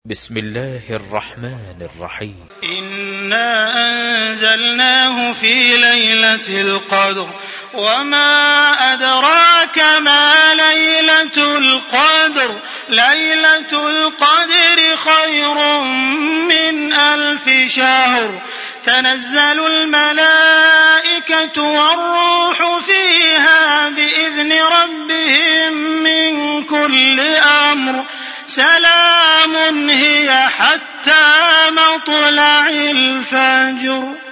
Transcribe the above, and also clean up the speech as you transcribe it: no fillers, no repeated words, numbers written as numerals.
بسم الله الرحمن الرحيم. إنا أنزلناه في ليلة القدر وما أدراك ما ليلة القدر ليلة القدر خير من 1000 شهر تنزل الملائكة والروح فيها بإذن ربهم من كل أمر سلام هي حتى مطلع الفجر.